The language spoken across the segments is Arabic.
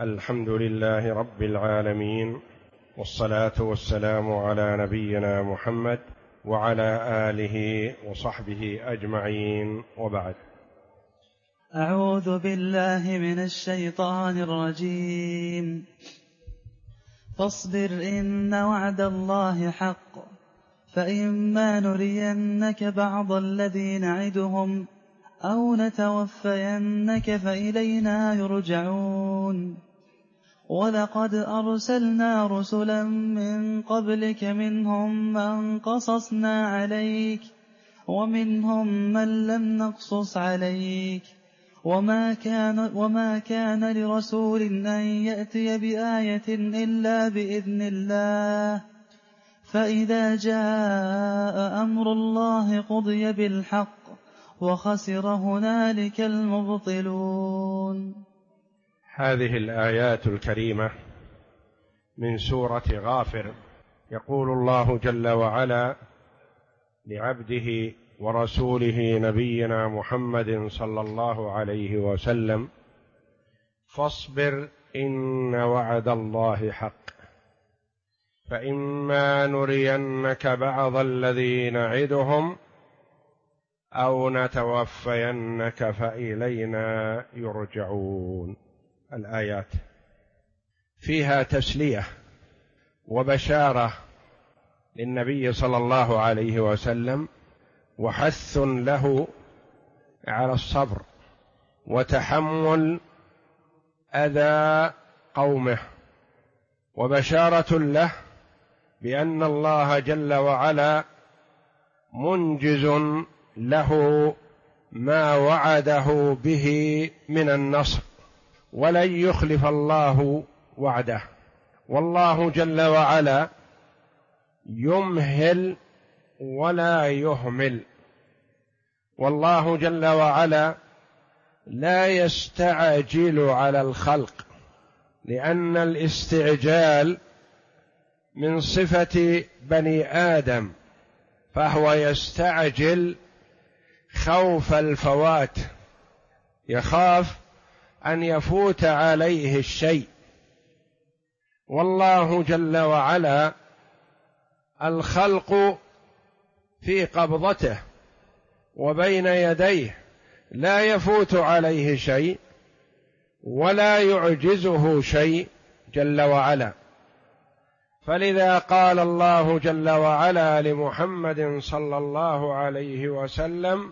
الحمد لله رب العالمين، والصلاة والسلام على نبينا محمد وعلى آله وصحبه أجمعين، وبعد. أعوذ بالله من الشيطان الرجيم. فاصبر إن وعد الله حق، فإما نرينك بعض الذي نعدهم أو نتوفينك فإلينا يرجعون. ولقد أرسلنا رسلا من قبلك منهم من قصصنا عليك ومنهم من لم نقصص عليك، وما كان لرسول أن يأتي بآية إلا بإذن الله، فإذا جاء أمر الله قضي بالحق وخسر هنالك المبطلون. هذه الآيات الكريمة من سورة غافر، يقول الله جل وعلا لعبده ورسوله نبينا محمد صلى الله عليه وسلم: فاصبر إن وعد الله حق، فإما نرينك بعض الذي نعدهم أو نتوفينك فإلينا يرجعون. الآيات فيها تسلية وبشارة للنبي صلى الله عليه وسلم، وحث له على الصبر وتحمل أذى قومه، وبشارة له بأن الله جل وعلا منجز له ما وعده به من النصر، ولن يخلف الله وعده. والله جل وعلا يمهل ولا يهمل، والله جل وعلا لا يستعجل على الخلق، لأن الاستعجال من صفة بني آدم، فهو يستعجل خوف الفوات، يخاف أن يفوت عليه الشيء. والله جل وعلا الخلق في قبضته وبين يديه، لا يفوت عليه شيء ولا يعجزه شيء جل وعلا. فلذا قال الله جل وعلا لمحمد صلى الله عليه وسلم: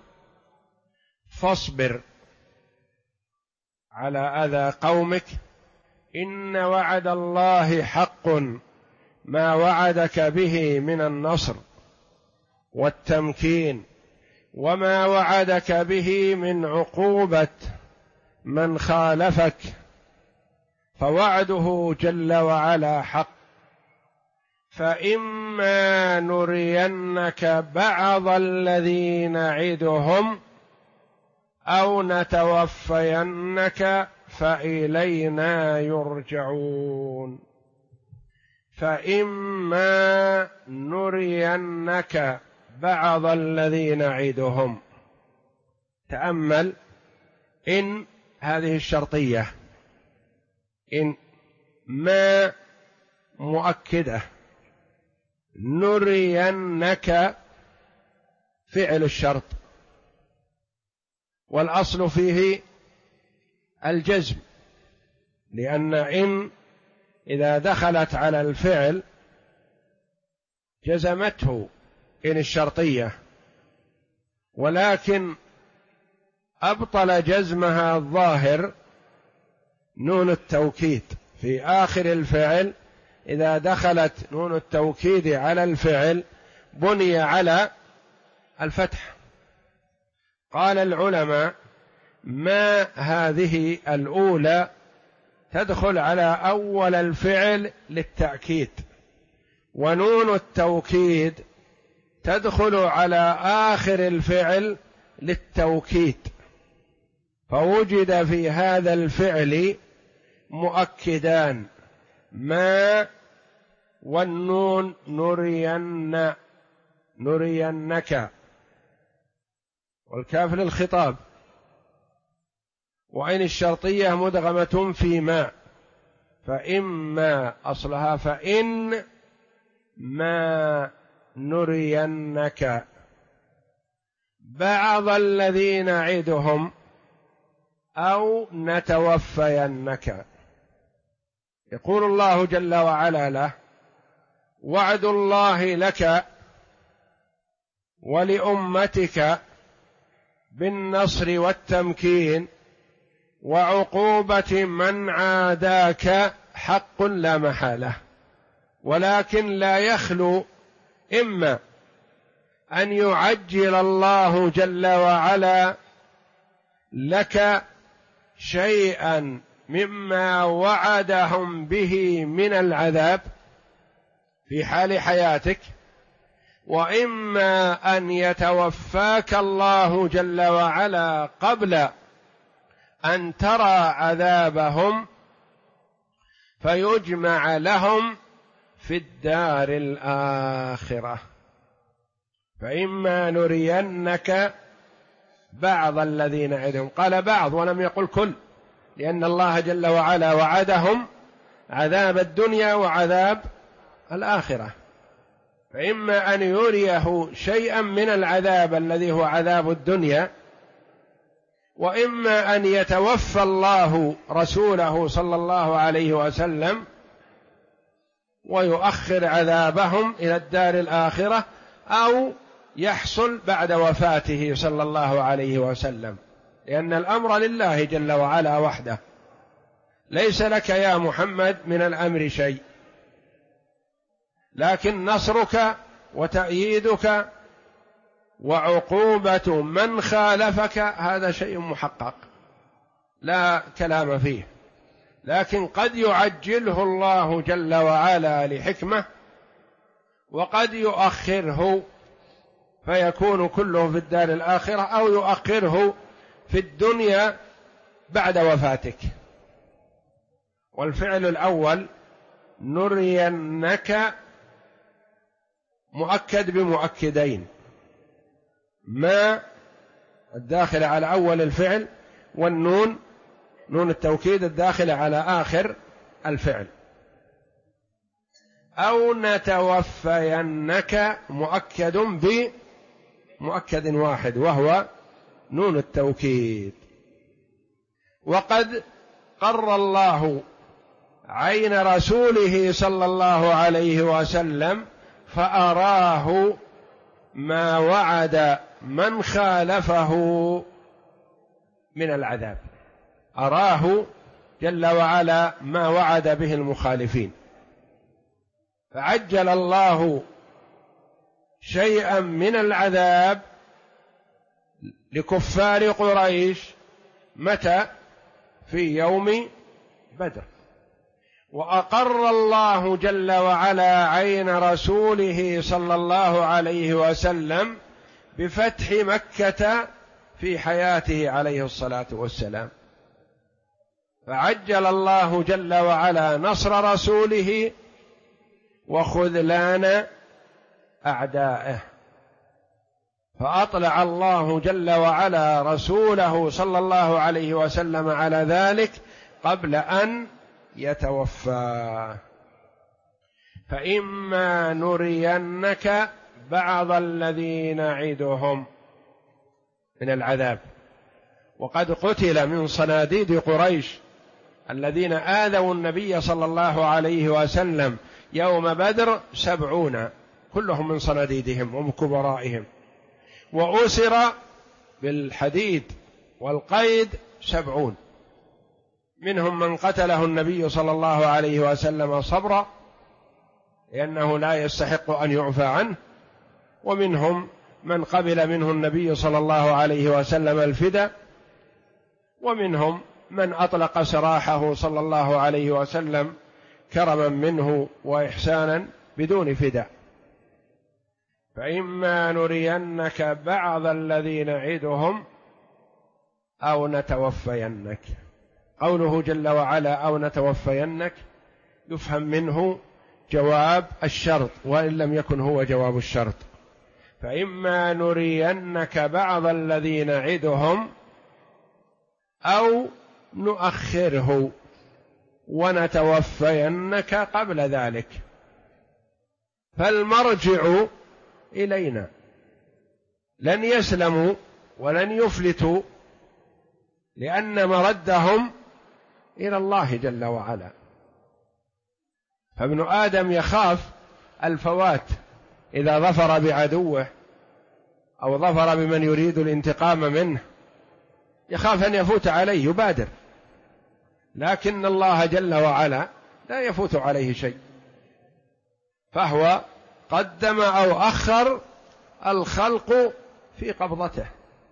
فاصبر على أذى قومك إن وعد الله حق، ما وعدك به من النصر والتمكين، وما وعدك به من عقوبة من خالفك، فوعده جل وعلا حق. فإما نرينك بعض الذي نعدهم أو نتوفينك فإلينا يرجعون. فإما نرينك بعض الذي نعدهم، تأمل إن هذه الشرطية، إن ما مؤكدة، نرينك فعل الشرط، والأصل فيه الجزم، لأن إن إذا دخلت على الفعل جزمته إن الشرطية، ولكن أبطل جزمها الظاهر نون التوكيد في آخر الفعل. إذا دخلت نون التوكيد على الفعل بني على الفتح. قال العلماء: ما هذه الأولى تدخل على أول الفعل للتأكيد، ونون التوكيد تدخل على آخر الفعل للتوكيد، فوجد في هذا الفعل مؤكدان: ما والنون نرينك، والكاف للخطاب، وإن الشرطية مدغمة في ما، فإما أصلها فإن ما نرينك بعض الذي نعدهم أو نتوفينك. يقول الله جل وعلا له: وعد الله لك ولأمتك بالنصر والتمكين وعقوبة من عاداك حق لا محالة، ولكن لا يخلو إما أن يعجل الله جل وعلا لك شيئا مما وعدهم به من العذاب في حال حياتك، وإما أن يتوفاك الله جل وعلا قبل أن ترى عذابهم فيجمع لهم في الدار الآخرة. فإما نرينك بعض الذين نعدهم، قال بعض ولم يقل كل، لأن الله جل وعلا وعدهم عذاب الدنيا وعذاب الآخرة، فإما أن يريه شيئا من العذاب الذي هو عذاب الدنيا، وإما أن يتوفى الله رسوله صلى الله عليه وسلم ويؤخر عذابهم إلى الدار الآخرة، أو يحصل بعد وفاته صلى الله عليه وسلم، لأن الأمر لله جل وعلا وحده، ليس لك يا محمد من الأمر شيء، لكن نصرك وتأييدك وعقوبة من خالفك هذا شيء محقق لا كلام فيه، لكن قد يعجله الله جل وعلا لحكمة، وقد يؤخره فيكون كله في الدار الآخرة، أو يؤخره في الدنيا بعد وفاتك. والفعل الأول نرينك مؤكد بمؤكدين: ما الداخل على أول الفعل، والنون نون التوكيد الداخل على آخر الفعل. أو نتوفينك مؤكد بمؤكد واحد وهو نون التوكيد. وقد قر الله عين رسوله صلى الله عليه وسلم فأراه ما وعد من خالفه من العذاب، أراه جل وعلا ما وعد به المخالفين، فعجل الله شيئا من العذاب لكفار قريش. متى؟ في يوم بدر. وأقر الله جل وعلا عين رسوله صلى الله عليه وسلم بفتح مكة في حياته عليه الصلاة والسلام، فعجل الله جل وعلا نصر رسوله وخذلان أعدائه، فأطلع الله جل وعلا رسوله صلى الله عليه وسلم على ذلك قبل أن يتوفى. فإما نرينك بعض الذي نعدهم من العذاب. وقد قتل من صناديد قريش الذين آذوا النبي صلى الله عليه وسلم يوم بدر 70 كلهم من صناديدهم ومن كبرائهم، وأسر بالحديد والقيد 70، منهم من قتله النبي صلى الله عليه وسلم صبرا لأنه لا يستحق أن يعفى عنه، ومنهم من قبل منه النبي صلى الله عليه وسلم الفداء، ومنهم من أطلق سراحه صلى الله عليه وسلم كرما منه وإحسانا بدون فداء. فإما نرينك بعض الذي نعدهم أو نتوفينك. قوله جل وعلا أو نتوفينك يفهم منه جواب الشرط، وإن لم يكن هو جواب الشرط. فإما نرينك بعض الذي نعدهم أو نؤخره، ونتوفينك قبل ذلك، فالمرجع إلينا، لن يسلموا ولن يفلتوا، لأن مردهم إلى الله جل وعلا. فابن آدم يخاف الفوات إذا ظفر بعدوه أو ظفر بمن يريد الانتقام منه، يخاف أن يفوت عليه، يبادر، لكن الله جل وعلا لا يفوت عليه شيء، فهو قدم أو أخر الخلق في قبضته.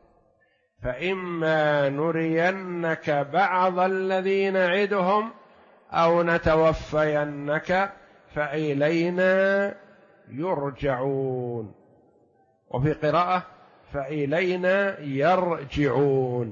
فإما نرينك بعض الذي نعدهم أو نتوفينك فإلينا يرجعون، وفي قراءة فإلينا يرجعون.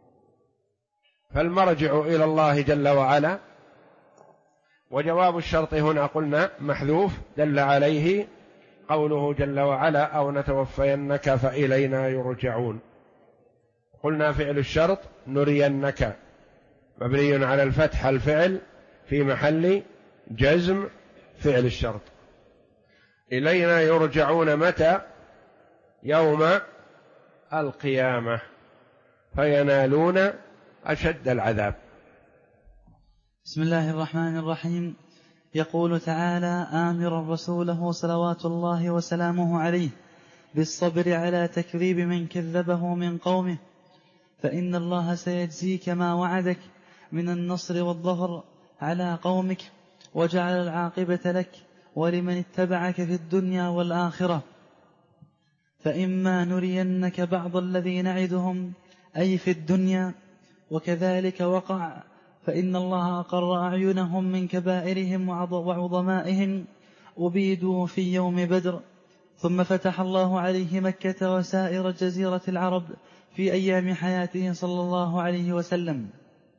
فالمرجع إلى الله جل وعلا. وجواب الشرط هنا قلنا محذوف، دل عليه قوله جل وعلا أو نتوفينك فإلينا يرجعون. قلنا فعل الشرط نرينك مبني على الفتح، الفعل في محل جزم فعل الشرط. إلينا يرجعون متى؟ يوم القيامة، فينالون أشد العذاب. بسم الله الرحمن الرحيم. يقول تعالى آمرا رسوله صلوات الله وسلامه عليه بالصبر على تكذيب من كذبه من قومه، فإن الله سيجزيك ما وعدك من النصر والظفر على قومك، وجعل العاقبة لك ولمن اتبعك في الدنيا والآخرة. فإما نرينك بعض الذي نعدهم أي في الدنيا، وكذلك وقع، فإن الله أقر أعينهم من كبائرهم وعظمائهم أبيدوا في يوم بدر، ثم فتح الله عليه مكة وسائر جزيرة العرب في أيام حياته صلى الله عليه وسلم.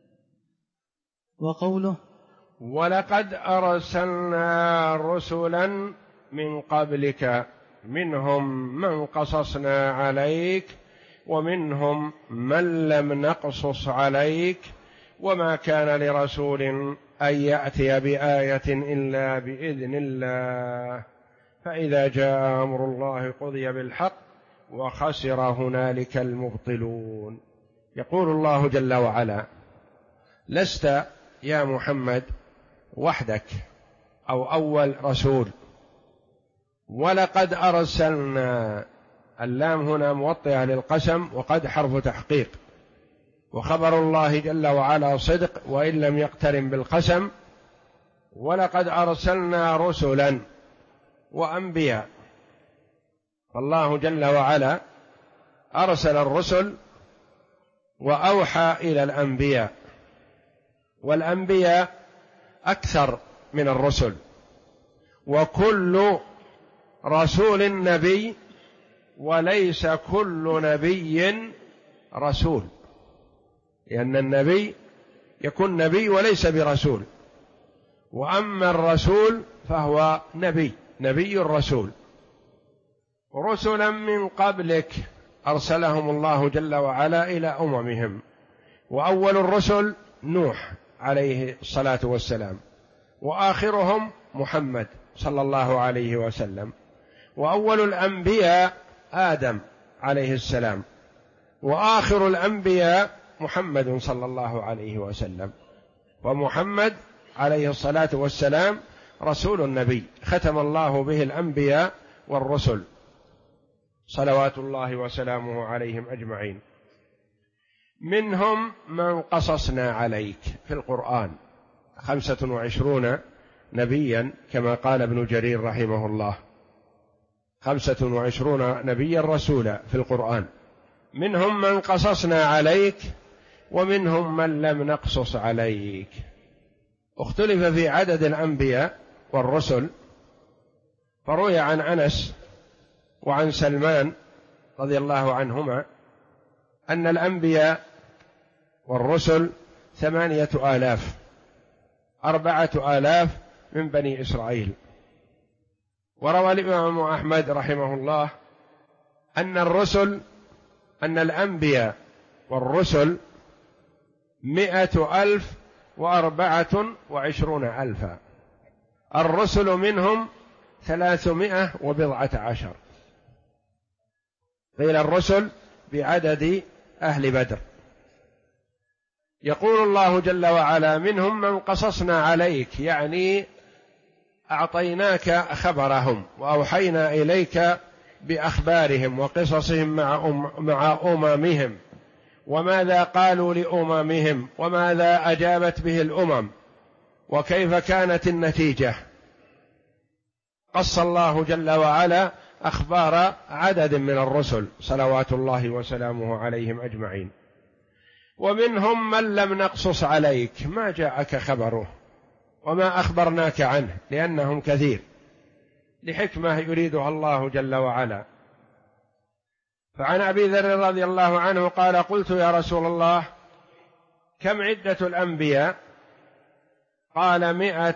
وقوله ولقد أرسلنا رسلا من قبلك منهم من قصصنا عليك ومنهم من لم نقصص عليك، وما كان لرسول أن يأتي بآية إلا بإذن الله، فإذا جاء أمر الله قضي بالحق وخسر هنالك المبطلون. يقول الله جل وعلا لست يا محمد وحدك أو أول رسول، ولقد أرسلنا، اللام هنا موطئة للقسم، وقد حرف تحقيق، وخبر الله جل وعلا صدق وإن لم يقترن بالقسم. ولقد أرسلنا رسلا وأنبياء، فالله جل وعلا أرسل الرسل وأوحى إلى الأنبياء، والأنبياء أكثر من الرسل، وكل رسول نبي، وليس كل نبي رسول، لأن النبي يكون نبي وليس برسول، وأما الرسول فهو نبي الرسول. رسلا من قبلك أرسلهم الله جل وعلا إلى أممهم، وأول الرسل نوح عليه الصلاة والسلام، وآخرهم محمد صلى الله عليه وسلم، وأول الأنبياء آدم عليه السلام، وآخر الأنبياء محمد صلى الله عليه وسلم. ومحمد عليه الصلاة والسلام رسول النبي، ختم الله به الأنبياء والرسل صلوات الله وسلامه عليهم أجمعين. منهم من قصصنا عليك في القرآن 25 نبيا، كما قال ابن جرير رحمه الله 25 نبيا رسولا في القرآن، منهم من قصصنا عليك ومنهم من لم نقصص عليك. اختلف في عدد الأنبياء والرسل، فروي عن أنس وعن سلمان رضي الله عنهما أن الأنبياء والرسل 8000، 4000 من بني إسرائيل. وروى الإمام أحمد رحمه الله أن الأنبياء والرسل 100,000 ألفا. الرسل منهم 310. قيل الرسل بعدد أهل بدر. يقول الله جل وعلا: منهم من قصصنا عليك، يعني أعطيناك خبرهم وأوحينا إليك بأخبارهم وقصصهم مع أممهم، وماذا قالوا لأممهم، وماذا أجابت به الأمم، وكيف كانت النتيجة. قص الله جل وعلا أخبار عدد من الرسل صلوات الله وسلامه عليهم أجمعين. ومنهم من لم نقصص عليك، ما جاءك خبره وما أخبرناك عنه، لأنهم كثير، لحكمة يريدها الله جل وعلا. فعن أبي ذر رضي الله عنه قال: قلت يا رسول الله كم عدة الأنبياء؟ قال: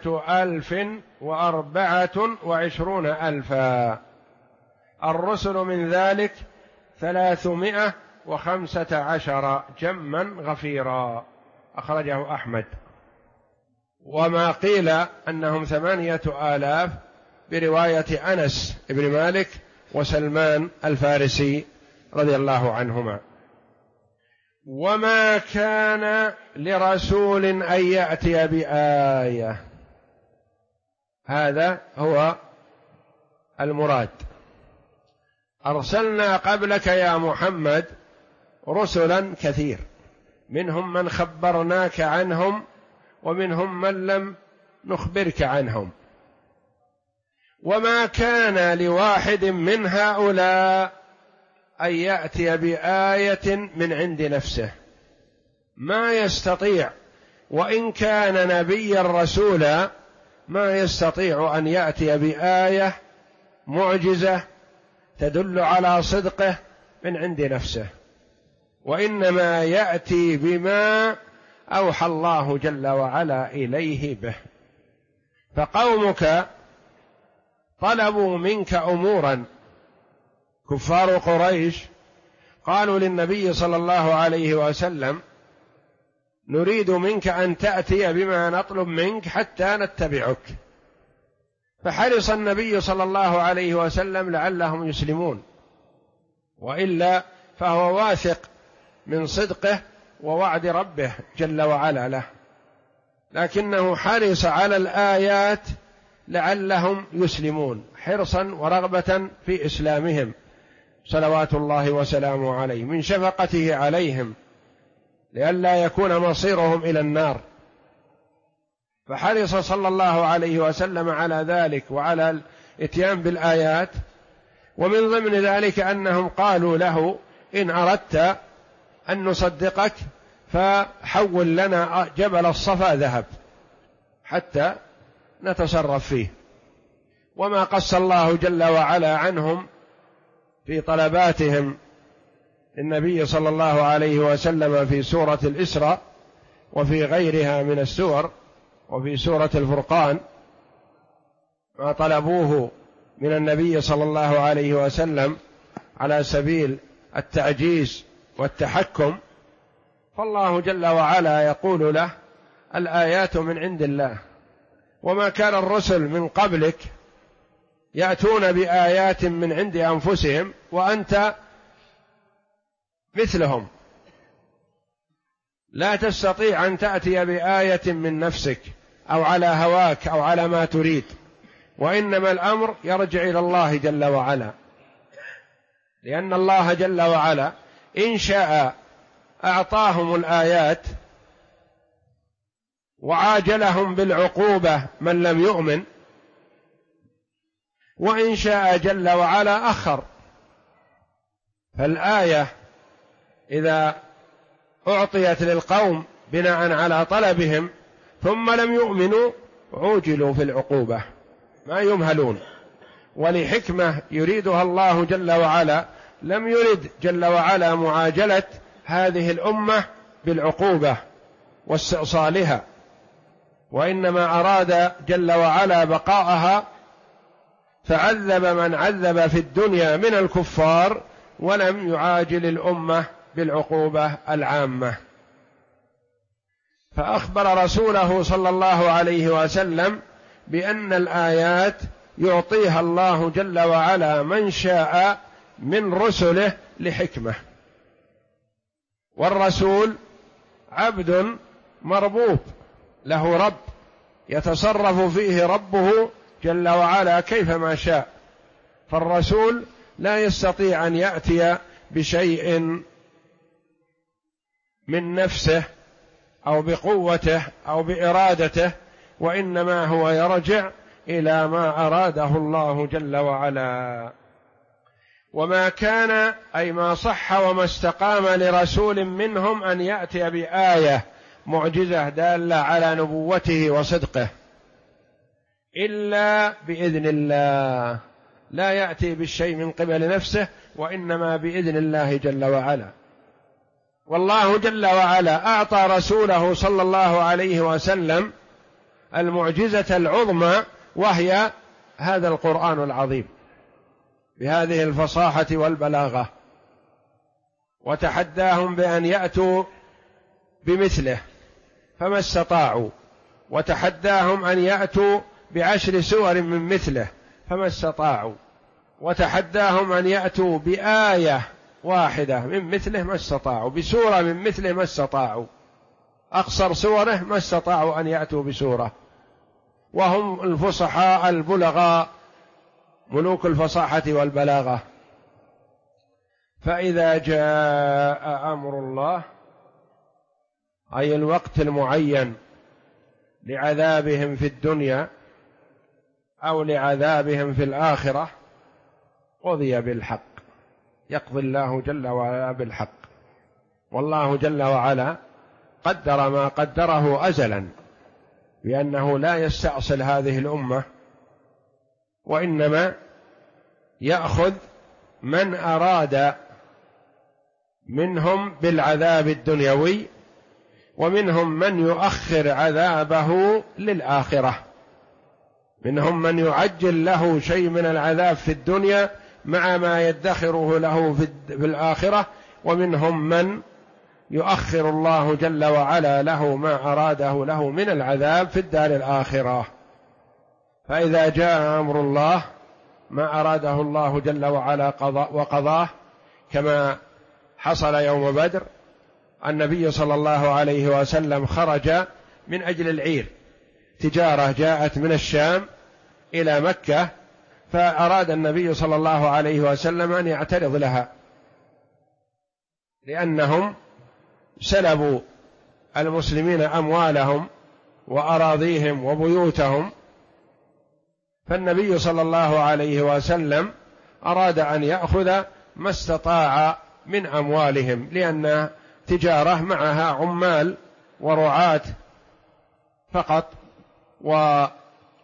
124 ألفا. الرسل من ذلك 315 جما غفيرا. أخرجه أحمد. وما قيل أنهم 8000 برواية أنس بن مالك وسلمان الفارسي رضي الله عنهما. وما كان لرسول أن يأتي بآية، هذا هو المراد. أرسلنا قبلك يا محمد رسلا كثير، منهم من خبرناك عنهم ومنهم من لم نخبرك عنهم. وما كان لواحد من هؤلاء أن يأتي بآية من عند نفسه، ما يستطيع، وإن كان نبيا رسولا ما يستطيع أن يأتي بآية معجزة تدل على صدقه من عند نفسه، وإنما يأتي بما أوحى الله جل وعلا إليه به. فقومك طلبوا منك أمورا، كفار قريش قالوا للنبي صلى الله عليه وسلم: نريد منك أن تأتي بما نطلب منك حتى نتبعك. فحرص النبي صلى الله عليه وسلم لعلهم يسلمون، وإلا فهو واثق من صدقه ووعد ربه جل وعلا له، لكنه حرص على الآيات لعلهم يسلمون، حرصا ورغبة في إسلامهم صلوات الله وسلامه عليه، من شفقته عليهم لئلا يكون مصيرهم إلى النار. فحرص صلى الله عليه وسلم على ذلك وعلى الاتيان بالآيات. ومن ضمن ذلك أنهم قالوا له: إن أردت أن نصدقك فحول لنا جبل الصفا ذهب حتى نتصرف فيه. وما قص الله جل وعلا عنهم في طلباتهم النبي صلى الله عليه وسلم في سورة الإسراء وفي غيرها من السور، وفي سورة الفرقان، ما طلبوه من النبي صلى الله عليه وسلم على سبيل التعجيز والتحكم. فالله جل وعلا يقول له: الآيات من عند الله، وما كان الرسل من قبلك يأتون بآيات من عند أنفسهم وأنت مثلهم، لا تستطيع أن تأتي بآية من نفسك أو على هواك أو على ما تريد، وإنما الأمر يرجع إلى الله جل وعلا، لأن الله جل وعلا إن شاء أعطاهم الآيات وعاجلهم بالعقوبة من لم يؤمن، وإن شاء جل وعلا أخر. فالآية إذا أعطيت للقوم بناء على طلبهم ثم لم يؤمنوا عوجلوا في العقوبة، ما يمهلون. ولحكمة يريدها الله جل وعلا لم يرد جل وعلا معاجلة هذه الأمة بالعقوبة واستئصالها، وإنما أراد جل وعلا بقاءها، فعذب من عذب في الدنيا من الكفار ولم يعاجل الأمة بالعقوبة العامة. فأخبر رسوله صلى الله عليه وسلم بأن الآيات يعطيها الله جل وعلا من شاء من رسله لحكمة، والرسول عبد مربوب له رب يتصرف فيه ربه جل وعلا كيفما شاء، فالرسول لا يستطيع أن يأتي بشيء من نفسه أو بقوته أو بإرادته، وإنما هو يرجع إلى ما أراده الله جل وعلا. وما كان أي ما صح وما استقام لرسول منهم أن يأتي بآية معجزة دالة على نبوته وصدقه إلا بإذن الله، لا يأتي بالشيء من قبل نفسه وإنما بإذن الله جل وعلا. والله جل وعلا أعطى رسوله صلى الله عليه وسلم المعجزة العظمى، وهي هذا القرآن العظيم بهذه الفصاحة والبلاغة، وتحداهم بأن يأتوا بمثله فما استطاعوا، وتحداهم أن يأتوا ب10 سور من مثله فما استطاعوا، وتحداهم أن يأتوا بآية واحدة من مثله ما استطاعوا، بسورة من مثله ما استطاعوا، أقصر سوره ما استطاعوا أن يأتوا بسورة، وهم الفصحاء البلغاء ملوك الفصاحة والبلاغة. فإذا جاء أمر الله أي الوقت المعين لعذابهم في الدنيا أو لعذابهم في الآخرة قضي بالحق، يقضي الله جل وعلا بالحق. والله جل وعلا قدر ما قدره أزلا بأنه لا يستأصل هذه الأمة، وإنما يأخذ من أراد منهم بالعذاب الدنيوي، ومنهم من يؤخر عذابه للآخرة، منهم من يعجل له شيء من العذاب في الدنيا مع ما يدخره له في الآخرة، ومنهم من يؤخر الله جل وعلا له ما أراده له من العذاب في الدار الآخرة. فإذا جاء أمر الله ما أراده الله جل وعلا وقضاه، كما حصل يوم بدر. النبي صلى الله عليه وسلم خرج من أجل العير، تجارة جاءت من الشام إلى مكة، فأراد النبي صلى الله عليه وسلم أن يعترض لها، لأنهم سلبوا المسلمين أموالهم وأراضيهم وبيوتهم، فالنبي صلى الله عليه وسلم أراد أن يأخذ ما استطاع من أموالهم، لأن تجارة معها عمال ورعاة فقط، وأراد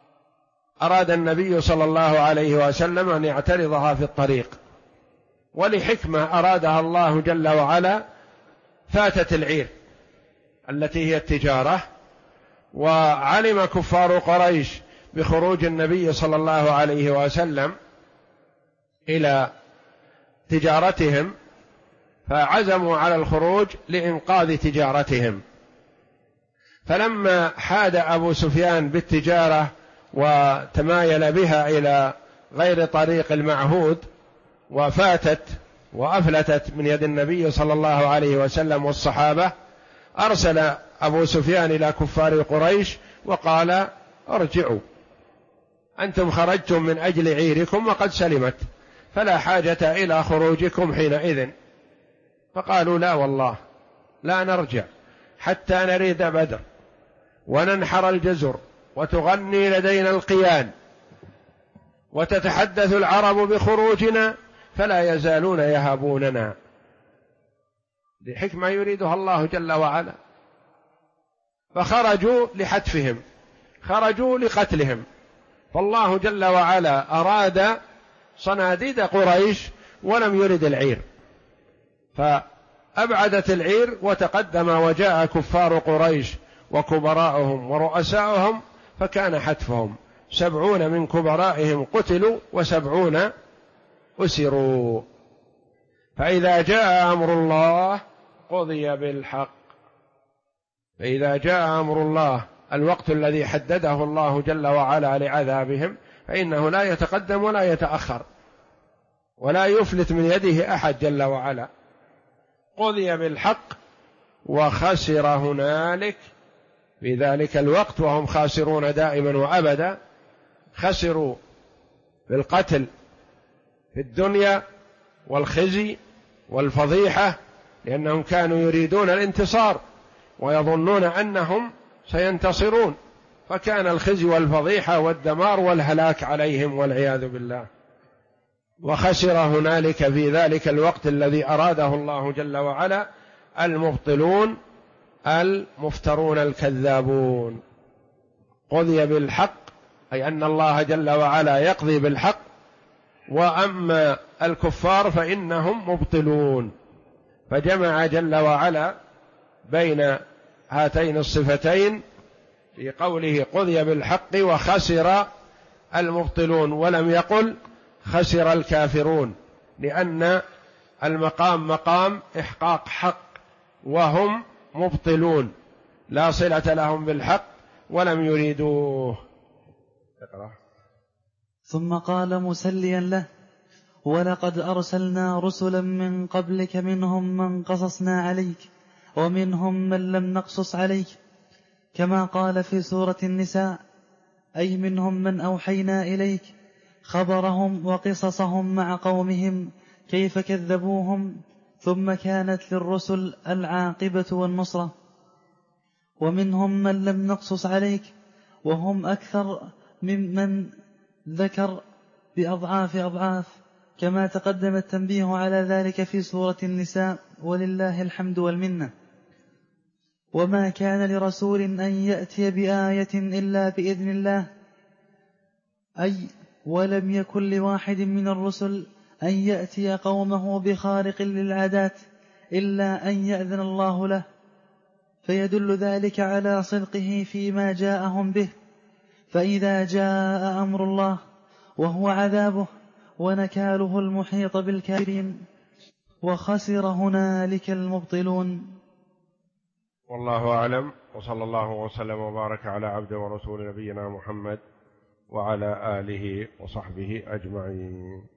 النبي صلى الله عليه وسلم أن يعترضها في الطريق، ولحكمة أرادها الله جل وعلا فاتت العير التي هي التجارة، وعلم كفار قريش بخروج النبي صلى الله عليه وسلم إلى تجارتهم، فعزموا على الخروج لإنقاذ تجارتهم. فلما حاد أبو سفيان بالتجارة وتمايل بها إلى غير طريق المعهود وفاتت وأفلتت من يد النبي صلى الله عليه وسلم والصحابة، أرسل أبو سفيان إلى كفار قريش وقال: ارجعوا، أنتم خرجتم من أجل عيركم وقد سلمت، فلا حاجة إلى خروجكم حينئذ. فقالوا: لا والله لا نرجع حتى نريد بدر وننحر الجزر وتغني لدينا القيان وتتحدث العرب بخروجنا، فلا يزالون يهابوننا، لحكمة يريدها الله جل وعلا. فخرجوا لحتفهم، خرجوا لقتلهم، فالله جل وعلا أراد صناديد قريش ولم يرد العير، فأبعدت العير وتقدم وجاء كفار قريش وكبراءهم ورؤساؤهم، فكان حتفهم 70 من كبرائهم قتلوا و70 أسروا. فإذا جاء أمر الله قضي بالحق. فإذا جاء أمر الله الوقت الذي حدده الله جل وعلا لعذابهم فإنه لا يتقدم ولا يتأخر ولا يفلت من يده أحد جل وعلا. قضي بالحق وخسر هنالك في ذلك الوقت، وهم خاسرون دائما وأبدا، خسروا بالقتل في الدنيا والخزي والفضيحة، لأنهم كانوا يريدون الانتصار ويظنون أنهم سينتصرون، فكان الخزي والفضيحة والدمار والهلاك عليهم والعياذ بالله. وخسر هنالك في ذلك الوقت الذي أراده الله جل وعلا المبطلون المفترون الكذابون. قضي بالحق أي أن الله جل وعلا يقضي بالحق، وأما الكفار فإنهم مبطلون، فجمع جل وعلا بين هاتين الصفتين في قوله قضي بالحق وخسر المبطلون، ولم يقل خسر الكافرون، لأن المقام مقام إحقاق حق وهم مبطلون لا صلة لهم بالحق ولم يريدوه. ثم قال مسليا له: ولقد أرسلنا رسلا من قبلك منهم من قصصنا عليك ومنهم من لم نقصص عليك، كما قال في سورة النساء: أي منهم من أوحينا إليك خبرهم وقصصهم مع قومهم كيف كذبوهم، ثم كانت للرسل العاقبة والنصرة. ومنهم من لم نقصص عليك وهم أكثر ممن ذكر بأضعاف أضعاف، كما تقدم التنبيه على ذلك في سورة النساء، ولله الحمد والمنة. وما كان لرسول أن يأتي بآية إلا بإذن الله، أي ولم يكن لواحد من الرسل أن يأتي قومه بخارق للعادات إلا أن يأذن الله له، فيدل ذلك على صدقه فيما جاءهم به. فإذا جاء أمر الله وهو عذابه ونكاله المحيط بالكافرين، وخسر هنالك المبطلون. والله أعلم، وصلى الله وسلم وبارك على عبد ورسول نبينا محمد وعلى آله وصحبه أجمعين.